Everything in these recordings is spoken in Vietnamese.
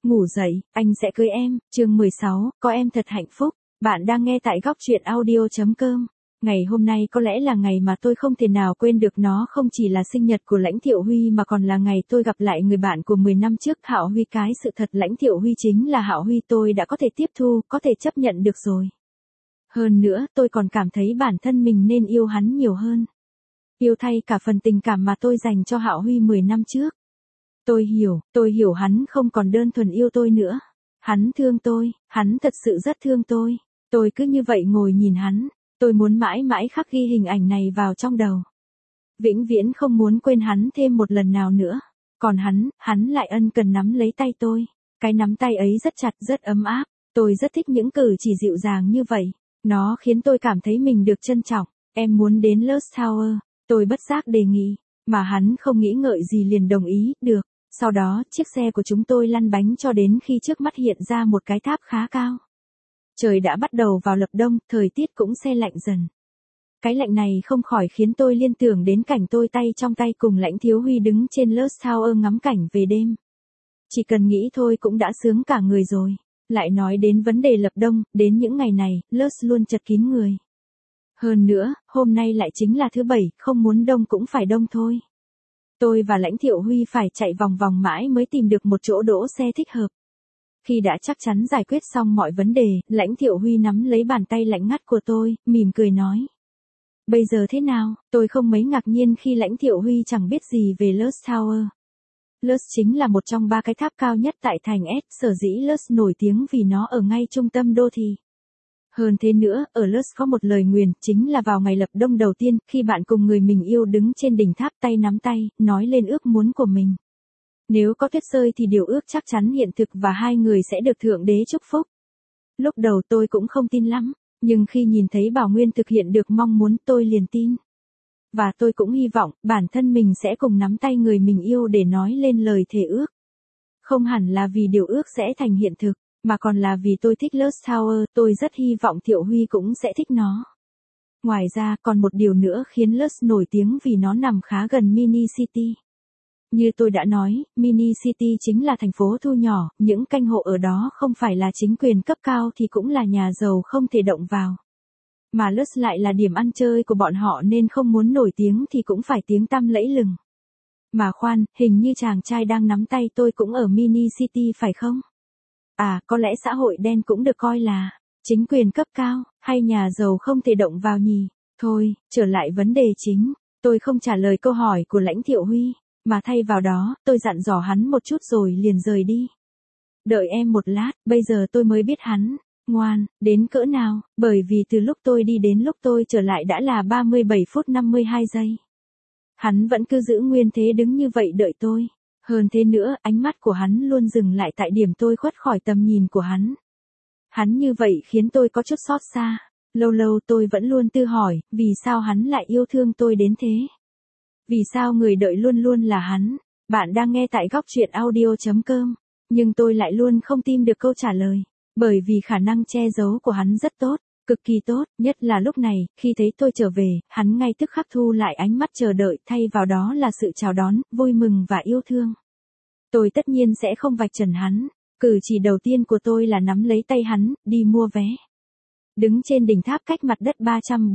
Ngủ dậy, anh sẽ cưới em, chương 16, có em thật hạnh phúc. Bạn đang nghe tại góc truyện audio.com. Ngày hôm nay có lẽ là ngày mà tôi không thể nào quên được, nó không chỉ là sinh nhật của Lãnh Thiệu Huy mà còn là ngày tôi gặp lại người bạn của 10 năm trước, Hạo Huy. Cái sự thật Lãnh Thiệu Huy chính là Hạo Huy tôi đã có thể tiếp thu, có thể chấp nhận được rồi. Hơn nữa, tôi còn cảm thấy bản thân mình nên yêu hắn nhiều hơn. Yêu thay cả phần tình cảm mà tôi dành cho Hạo Huy 10 năm trước. Tôi hiểu hắn không còn đơn thuần yêu tôi nữa. Hắn thương tôi, hắn thật sự rất thương tôi. Tôi cứ như vậy ngồi nhìn hắn, tôi muốn mãi mãi khắc ghi hình ảnh này vào trong đầu. Vĩnh viễn không muốn quên hắn thêm một lần nào nữa. Còn hắn lại ân cần nắm lấy tay tôi. Cái nắm tay ấy rất chặt, rất ấm áp. Tôi rất thích những cử chỉ dịu dàng như vậy. Nó khiến tôi cảm thấy mình được trân trọng. Em muốn đến Lost Tower, tôi bất giác đề nghị. Mà hắn không nghĩ ngợi gì liền đồng ý, được. Sau đó, chiếc xe của chúng tôi lăn bánh cho đến khi trước mắt hiện ra một cái tháp khá cao. Trời đã bắt đầu vào lập đông, thời tiết cũng se lạnh dần. Cái lạnh này không khỏi khiến tôi liên tưởng đến cảnh tôi tay trong tay cùng Lãnh Thiếu Huy đứng trên Lost Tower ngắm cảnh về đêm. Chỉ cần nghĩ thôi cũng đã sướng cả người rồi. Lại nói đến vấn đề lập đông, đến những ngày này, Lost luôn chật kín người. Hơn nữa, hôm nay lại chính là thứ Bảy, không muốn đông cũng phải đông thôi. Tôi và Lãnh Thiệu Huy phải chạy vòng vòng mãi mới tìm được một chỗ đỗ xe thích hợp. Khi đã chắc chắn giải quyết xong mọi vấn đề, Lãnh Thiệu Huy nắm lấy bàn tay lạnh ngắt của tôi, mỉm cười nói. Bây giờ thế nào? Tôi không mấy ngạc nhiên khi Lãnh Thiệu Huy chẳng biết gì về Lost Tower. Lost chính là một trong 3 cái tháp cao nhất tại thành S, sở dĩ Lost nổi tiếng vì nó ở ngay trung tâm đô thị. Hơn thế nữa, ở Lost có một lời nguyền, chính là vào ngày lập đông đầu tiên, khi bạn cùng người mình yêu đứng trên đỉnh tháp tay nắm tay, nói lên ước muốn của mình. Nếu có tuyết rơi thì điều ước chắc chắn hiện thực và hai người sẽ được Thượng Đế chúc phúc. Lúc đầu tôi cũng không tin lắm, nhưng khi nhìn thấy Bảo Nguyên thực hiện được mong muốn tôi liền tin. Và tôi cũng hy vọng bản thân mình sẽ cùng nắm tay người mình yêu để nói lên lời thề ước. Không hẳn là vì điều ước sẽ thành hiện thực, mà còn là vì tôi thích Lost Tower, tôi rất hy vọng Thiệu Huy cũng sẽ thích nó. Ngoài ra, còn một điều nữa khiến Lost nổi tiếng vì nó nằm khá gần Mini City. Như tôi đã nói, Mini City chính là thành phố thu nhỏ, những căn hộ ở đó không phải là chính quyền cấp cao thì cũng là nhà giàu không thể động vào. Mà Lost lại là điểm ăn chơi của bọn họ nên không muốn nổi tiếng thì cũng phải tiếng tăm lẫy lừng. Mà khoan, hình như chàng trai đang nắm tay tôi cũng ở Mini City phải không? À, có lẽ xã hội đen cũng được coi là chính quyền cấp cao, hay nhà giàu không thể động vào nhỉ? Thôi, trở lại vấn đề chính, tôi không trả lời câu hỏi của Lãnh Thiệu Huy, mà thay vào đó, tôi dặn dò hắn một chút rồi liền rời đi. Đợi em một lát, bây giờ tôi mới biết hắn ngoan đến cỡ nào, bởi vì từ lúc tôi đi đến lúc tôi trở lại đã là 37 phút 52 giây. Hắn vẫn cứ giữ nguyên thế đứng như vậy đợi tôi. Hơn thế nữa, ánh mắt của hắn luôn dừng lại tại điểm tôi khuất khỏi tầm nhìn của hắn. Hắn như vậy khiến tôi có chút xót xa. Lâu lâu tôi vẫn luôn tự hỏi, vì sao hắn lại yêu thương tôi đến thế? Vì sao người đợi luôn luôn là hắn? Bạn đang nghe tại góc truyện audio.com. Nhưng tôi lại luôn không tìm được câu trả lời. Bởi vì khả năng che giấu của hắn rất tốt, cực kỳ tốt, nhất là lúc này, khi thấy tôi trở về, hắn ngay tức khắc thu lại ánh mắt chờ đợi, thay vào đó là sự chào đón, vui mừng và yêu thương. Tôi tất nhiên sẽ không vạch trần hắn. Cử chỉ đầu tiên của tôi là nắm lấy tay hắn, đi mua vé. Đứng trên đỉnh tháp cách mặt đất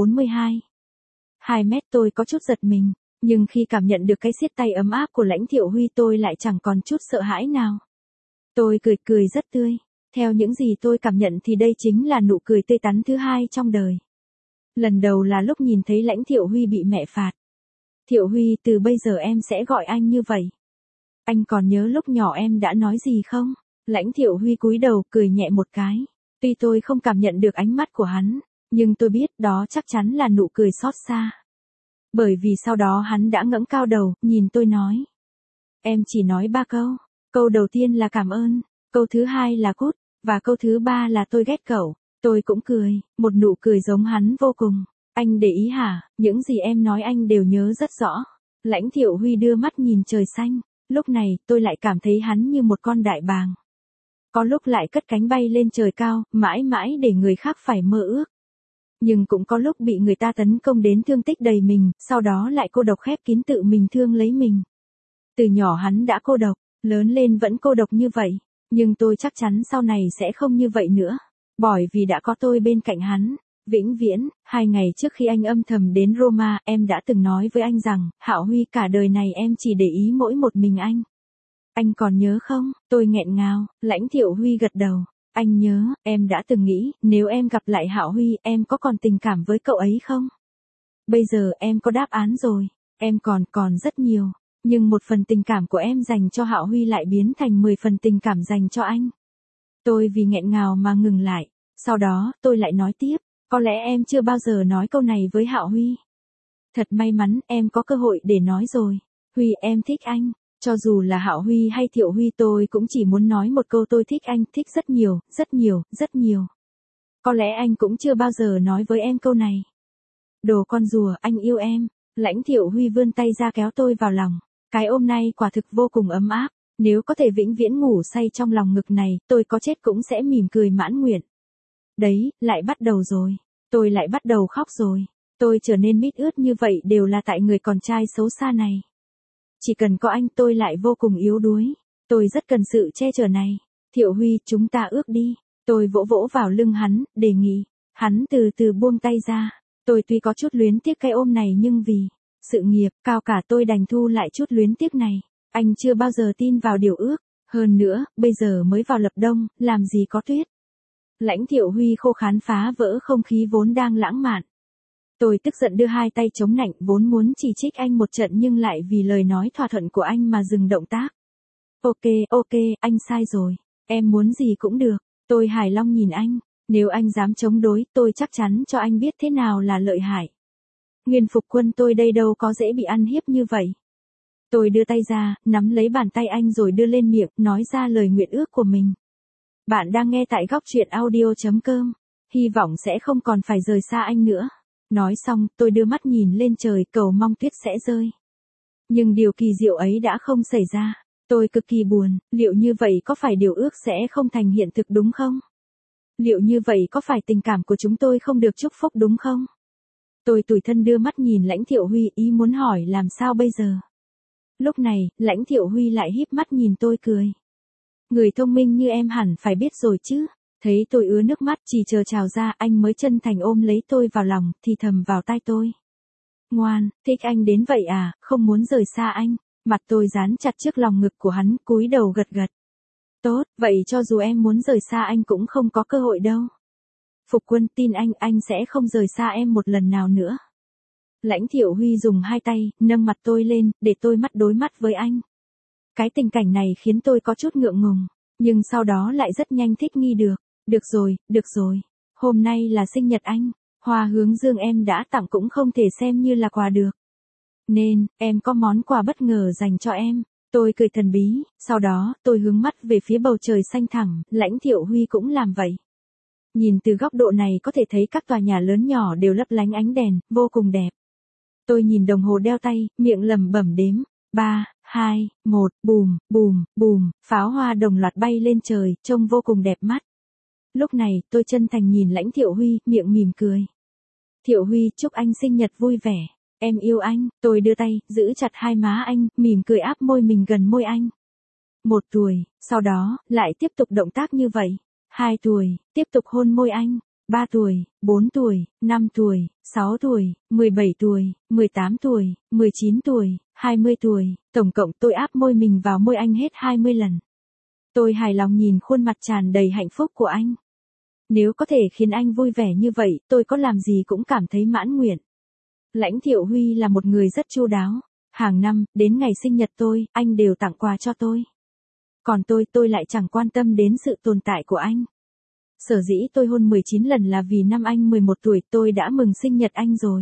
2 mét tôi có chút giật mình, nhưng khi cảm nhận được cái siết tay ấm áp của Lãnh Thiệu Huy tôi lại chẳng còn chút sợ hãi nào. Tôi cười rất tươi. Theo những gì tôi cảm nhận thì đây chính là nụ cười tươi tắn thứ hai trong đời. Lần đầu là lúc nhìn thấy Lãnh Thiệu Huy bị mẹ phạt. Thiệu Huy, từ bây giờ em sẽ gọi anh như vậy. Anh còn nhớ lúc nhỏ em đã nói gì không? Lãnh Thiệu Huy cúi đầu cười nhẹ một cái. Tuy tôi không cảm nhận được ánh mắt của hắn, nhưng tôi biết đó chắc chắn là nụ cười xót xa. Bởi vì sau đó hắn đã ngẩng cao đầu, nhìn tôi nói. Em chỉ nói 3 câu. Câu đầu tiên là cảm ơn, câu thứ hai là cút, và câu thứ 3 là tôi ghét cậu. Tôi cũng cười, một nụ cười giống hắn vô cùng. Anh để ý hả? Những gì em nói anh đều nhớ rất rõ. Lãnh Thiệu Huy đưa mắt nhìn trời xanh. Lúc này, tôi lại cảm thấy hắn như một con đại bàng. Có lúc lại cất cánh bay lên trời cao, mãi mãi để người khác phải mơ ước. Nhưng cũng có lúc bị người ta tấn công đến thương tích đầy mình, sau đó lại cô độc khép kín tự mình thương lấy mình. Từ nhỏ hắn đã cô độc, lớn lên vẫn cô độc như vậy. Nhưng tôi chắc chắn sau này sẽ không như vậy nữa. Bởi vì đã có tôi bên cạnh hắn. Vĩnh viễn, 2 ngày trước khi anh âm thầm đến Roma, em đã từng nói với anh rằng, Hạo Huy, cả đời này em chỉ để ý mỗi một mình anh. Anh còn nhớ không? Tôi nghẹn ngào. Lãnh Thiệu Huy gật đầu. Anh nhớ, em đã từng nghĩ, nếu em gặp lại Hạo Huy, em có còn tình cảm với cậu ấy không? Bây giờ em có đáp án rồi. Em còn rất nhiều. Nhưng một phần tình cảm của em dành cho Hạo Huy lại biến thành 10 phần tình cảm dành cho anh. Tôi vì nghẹn ngào mà ngừng lại. Sau đó, tôi lại nói tiếp. Có lẽ em chưa bao giờ nói câu này với Hạo Huy. Thật may mắn, em có cơ hội để nói rồi. Huy, em thích anh. Cho dù là Hạo Huy hay Thiệu Huy, tôi cũng chỉ muốn nói một câu tôi thích anh, thích rất nhiều, rất nhiều, rất nhiều. Có lẽ anh cũng chưa bao giờ nói với em câu này. Đồ con rùa, anh yêu em. Lãnh Thiệu Huy vươn tay ra kéo tôi vào lòng. Cái ôm này quả thực vô cùng ấm áp. Nếu có thể vĩnh viễn ngủ say trong lòng ngực này, tôi có chết cũng sẽ mỉm cười mãn nguyện. Đấy, lại bắt đầu rồi. Tôi lại bắt đầu khóc rồi. Tôi trở nên mít ướt như vậy đều là tại người con trai xấu xa này. Chỉ cần có anh tôi lại vô cùng yếu đuối. Tôi rất cần sự che chở này. Thiệu Huy, chúng ta ước đi. Tôi vỗ vỗ vào lưng hắn, đề nghị. Hắn từ từ buông tay ra. Tôi tuy có chút luyến tiếc cái ôm này nhưng vì sự nghiệp cao cả tôi đành thu lại chút luyến tiếc này. Anh chưa bao giờ tin vào điều ước. Hơn nữa, bây giờ mới vào lập đông, làm gì có tuyết. Lãnh Thiệu Huy khô khán phá vỡ không khí vốn đang lãng mạn. Tôi tức giận đưa hai tay chống nạnh vốn muốn chỉ trích anh một trận nhưng lại vì lời nói thỏa thuận của anh mà dừng động tác. Ok, anh sai rồi. Em muốn gì cũng được. Tôi hài lòng nhìn anh. Nếu anh dám chống đối tôi chắc chắn cho anh biết thế nào là lợi hại. Nguyên Phục Quân tôi đây đâu có dễ bị ăn hiếp như vậy. Tôi đưa tay ra, nắm lấy bàn tay anh rồi đưa lên miệng, nói ra lời nguyện ước của mình. Bạn đang nghe tại góc truyện audio.com. Hy vọng sẽ không còn phải rời xa anh nữa. Nói xong, tôi đưa mắt nhìn lên trời cầu mong tuyết sẽ rơi. Nhưng điều kỳ diệu ấy đã không xảy ra. Tôi cực kỳ buồn, liệu như vậy có phải điều ước sẽ không thành hiện thực đúng không? Liệu như vậy có phải tình cảm của chúng tôi không được chúc phúc đúng không? Tôi tủi thân đưa mắt nhìn Lãnh Thiệu Huy ý muốn hỏi làm sao bây giờ. Lúc này, Lãnh Thiệu Huy lại híp mắt nhìn tôi cười. Người thông minh như em hẳn phải biết rồi chứ. Thấy tôi ứa nước mắt chỉ chờ trào ra anh mới chân thành ôm lấy tôi vào lòng, thì thầm vào tai tôi. Ngoan, thích anh đến vậy à, không muốn rời xa anh. Mặt tôi dán chặt trước lòng ngực của hắn, cúi đầu gật gật. Tốt, vậy cho dù em muốn rời xa anh cũng không có cơ hội đâu. Phục Quân tin anh sẽ không rời xa em một lần nào nữa. Lãnh Thiệu Huy dùng hai tay, nâng mặt tôi lên, để tôi mắt đối mắt với anh. Cái tình cảnh này khiến tôi có chút ngượng ngùng, nhưng sau đó lại rất nhanh thích nghi được. Được rồi. Hôm nay là sinh nhật anh, hoa hướng dương em đã tặng cũng không thể xem như là quà được. Nên, em có món quà bất ngờ dành cho em. Tôi cười thần bí, sau đó, tôi hướng mắt về phía bầu trời xanh thẳm, Lãnh Thiệu Huy cũng làm vậy. Nhìn từ góc độ này có thể thấy các tòa nhà lớn nhỏ đều lấp lánh ánh đèn, vô cùng đẹp. Tôi nhìn đồng hồ đeo tay, miệng lẩm bẩm đếm. 3, 2, 1, bùm, bùm, bùm, pháo hoa đồng loạt bay lên trời, trông vô cùng đẹp mắt. Lúc này, tôi chân thành nhìn Lãnh Thiệu Huy, miệng mỉm cười. Thiệu Huy, chúc anh sinh nhật vui vẻ. Em yêu anh. Tôi đưa tay, giữ chặt hai má anh, mỉm cười áp môi mình gần môi anh. 1 tuổi, sau đó, lại tiếp tục động tác như vậy. 2 tuổi, tiếp tục hôn môi anh. 3 tuổi, 4 tuổi, 5 tuổi, 6 tuổi, 17 tuổi, 18 tuổi, 19 tuổi, 20 tuổi, tổng cộng tôi áp môi mình vào môi anh hết 20 lần. Tôi hài lòng nhìn khuôn mặt tràn đầy hạnh phúc của anh. Nếu có thể khiến anh vui vẻ như vậy, tôi có làm gì cũng cảm thấy mãn nguyện. Lãnh Thiệu Huy là một người rất chu đáo. Hàng năm, đến ngày sinh nhật tôi, anh đều tặng quà cho tôi. Còn tôi lại chẳng quan tâm đến sự tồn tại của anh. Sở dĩ tôi hôn 19 lần là vì năm anh 11 tuổi tôi đã mừng sinh nhật anh rồi.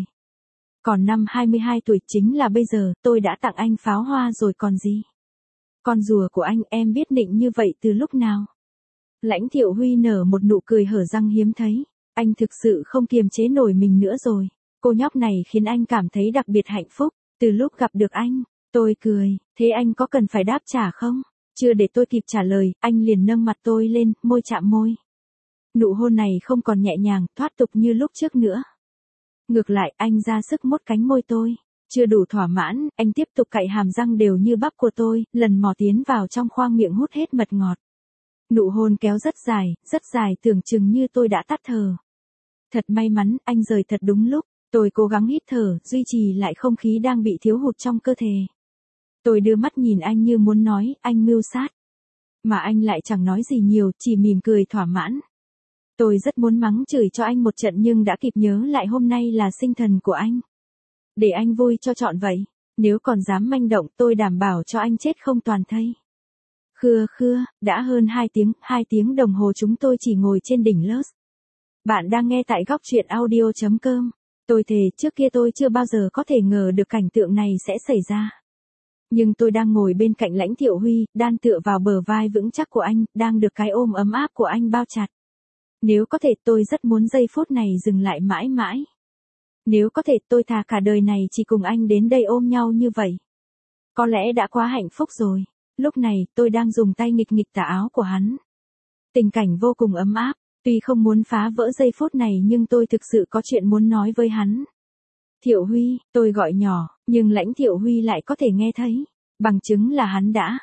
Còn năm 22 tuổi chính là bây giờ tôi đã tặng anh pháo hoa rồi còn gì. Con rùa của anh em biết nịnh như vậy từ lúc nào? Lãnh Thiệu Huy nở một nụ cười hở răng hiếm thấy. Anh thực sự không kiềm chế nổi mình nữa rồi. Cô nhóc này khiến anh cảm thấy đặc biệt hạnh phúc. Từ lúc gặp được anh, tôi cười. Thế anh có cần phải đáp trả không? Chưa để tôi kịp trả lời, anh liền nâng mặt tôi lên, môi chạm môi. Nụ hôn này không còn nhẹ nhàng, thoát tục như lúc trước nữa. Ngược lại, anh ra sức mốt cánh môi tôi. Chưa đủ thỏa mãn, anh tiếp tục cạy hàm răng đều như bắp của tôi, lần mò tiến vào trong khoang miệng hút hết mật ngọt. Nụ hôn kéo rất dài tưởng chừng như tôi đã tắt thở. Thật may mắn, anh rời thật đúng lúc. Tôi cố gắng hít thở, duy trì lại không khí đang bị thiếu hụt trong cơ thể. Tôi đưa mắt nhìn anh như muốn nói, anh mưu sát. Mà anh lại chẳng nói gì nhiều, chỉ mỉm cười thỏa mãn. Tôi rất muốn mắng chửi cho anh một trận nhưng đã kịp nhớ lại hôm nay là sinh thần của anh. Để anh vui cho trọn vậy. Nếu còn dám manh động tôi đảm bảo cho anh chết không toàn thây. Khưa, đã hơn 2 tiếng đồng hồ chúng tôi chỉ ngồi trên đỉnh Los. Bạn đang nghe tại góc truyện audio.com. Tôi thề trước kia tôi chưa bao giờ có thể ngờ được cảnh tượng này sẽ xảy ra. Nhưng tôi đang ngồi bên cạnh Lãnh Thiệu Huy, đan tựa vào bờ vai vững chắc của anh, đang được cái ôm ấm áp của anh bao chặt. Nếu có thể tôi rất muốn giây phút này dừng lại mãi mãi. Nếu có thể tôi thà cả đời này chỉ cùng anh đến đây ôm nhau như vậy. Có lẽ đã quá hạnh phúc rồi. Lúc này tôi đang dùng tay nghịch nghịch tà áo của hắn. Tình cảnh vô cùng ấm áp. Tuy không muốn phá vỡ giây phút này nhưng tôi thực sự có chuyện muốn nói với hắn. Thiệu Huy, tôi gọi nhỏ, nhưng Lãnh Thiệu Huy lại có thể nghe thấy. Bằng chứng là hắn đã.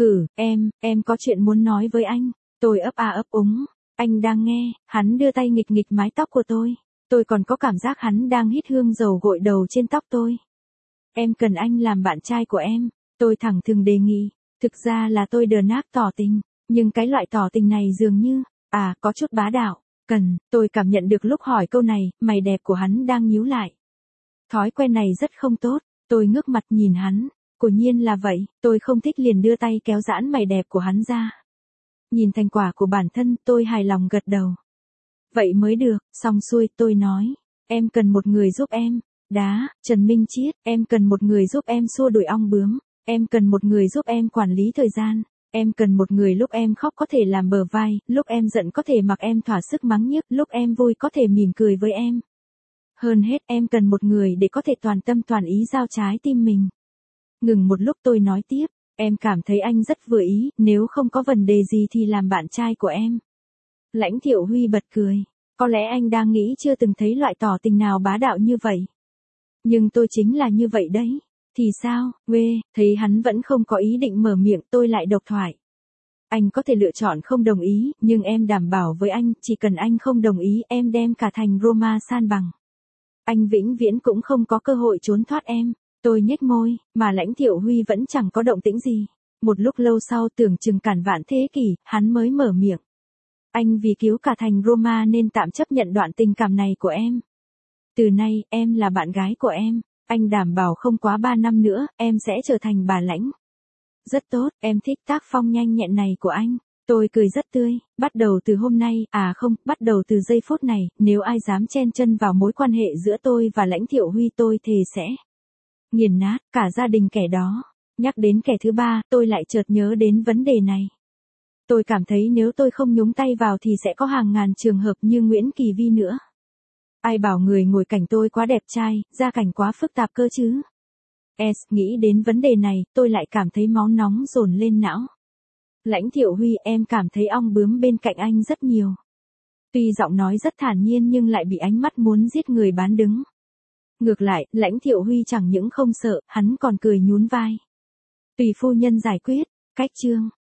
Em có chuyện muốn nói với anh. Tôi ấp úng. Anh đang nghe, hắn đưa tay nghịch nghịch mái tóc của tôi. Tôi còn có cảm giác hắn đang hít hương dầu gội đầu trên tóc tôi. Em cần anh làm bạn trai của em. Tôi thẳng thừng đề nghị. Thực ra là tôi đờ nát tỏ tình. Nhưng cái loại tỏ tình này dường như, có chút bá đạo. Tôi cảm nhận được lúc hỏi câu này, mày đẹp của hắn đang nhíu lại. Thói quen này rất không tốt. Tôi ngước mặt nhìn hắn. Quả nhiên là vậy, tôi không thích liền đưa tay kéo giãn mày đẹp của hắn ra. Nhìn thành quả của bản thân, tôi hài lòng gật đầu. Vậy mới được, xong xuôi, tôi nói. Em cần một người giúp em. Trần Minh Chiết, em cần một người giúp em xua đuổi ong bướm. Em cần một người giúp em quản lý thời gian. Em cần một người lúc em khóc có thể làm bờ vai, lúc em giận có thể mặc em thỏa sức mắng nhiếc, lúc em vui có thể mỉm cười với em. Hơn hết em cần một người để có thể toàn tâm toàn ý giao trái tim mình. Ngừng một lúc tôi nói tiếp, em cảm thấy anh rất vừa ý, nếu không có vấn đề gì thì làm bạn trai của em. Lãnh Thiệu Huy bật cười, có lẽ anh đang nghĩ chưa từng thấy loại tỏ tình nào bá đạo như vậy. Nhưng tôi chính là như vậy đấy. Thì sao, thấy hắn vẫn không có ý định mở miệng tôi lại độc thoại. Anh có thể lựa chọn không đồng ý, nhưng em đảm bảo với anh, chỉ cần anh không đồng ý em đem cả thành Roma san bằng. Anh vĩnh viễn cũng không có cơ hội trốn thoát em. Tôi nhếch môi, mà Lãnh Thiệu Huy vẫn chẳng có động tĩnh gì. Một lúc lâu sau tưởng chừng cản vạn thế kỷ, hắn mới mở miệng. Anh vì cứu cả thành Roma nên tạm chấp nhận đoạn tình cảm này của em. Từ nay, em là bạn gái của em. Anh đảm bảo không quá 3 năm nữa, em sẽ trở thành bà Lãnh. Rất tốt, em thích tác phong nhanh nhẹn này của anh. Tôi cười rất tươi, bắt đầu từ hôm nay, bắt đầu từ giây phút này, nếu ai dám chen chân vào mối quan hệ giữa tôi và Lãnh Thiệu Huy tôi thề sẽ nghiền nát cả gia đình kẻ đó. Nhắc đến kẻ thứ ba, tôi lại chợt nhớ đến vấn đề này. Tôi cảm thấy nếu tôi không nhúng tay vào thì sẽ có hàng ngàn trường hợp như Nguyễn Kỳ Vi nữa. Ai bảo người ngồi cạnh tôi quá đẹp trai, gia cảnh quá phức tạp cơ chứ. Nghĩ đến vấn đề này, tôi lại cảm thấy máu nóng dồn lên não. Lãnh Thiệu Huy, em cảm thấy ong bướm bên cạnh anh rất nhiều. Tuy giọng nói rất thản nhiên nhưng lại bị ánh mắt muốn giết người bán đứng. Ngược lại, Lãnh Thiệu Huy chẳng những không sợ, hắn còn cười nhún vai. Tùy phu nhân giải quyết, cách chương.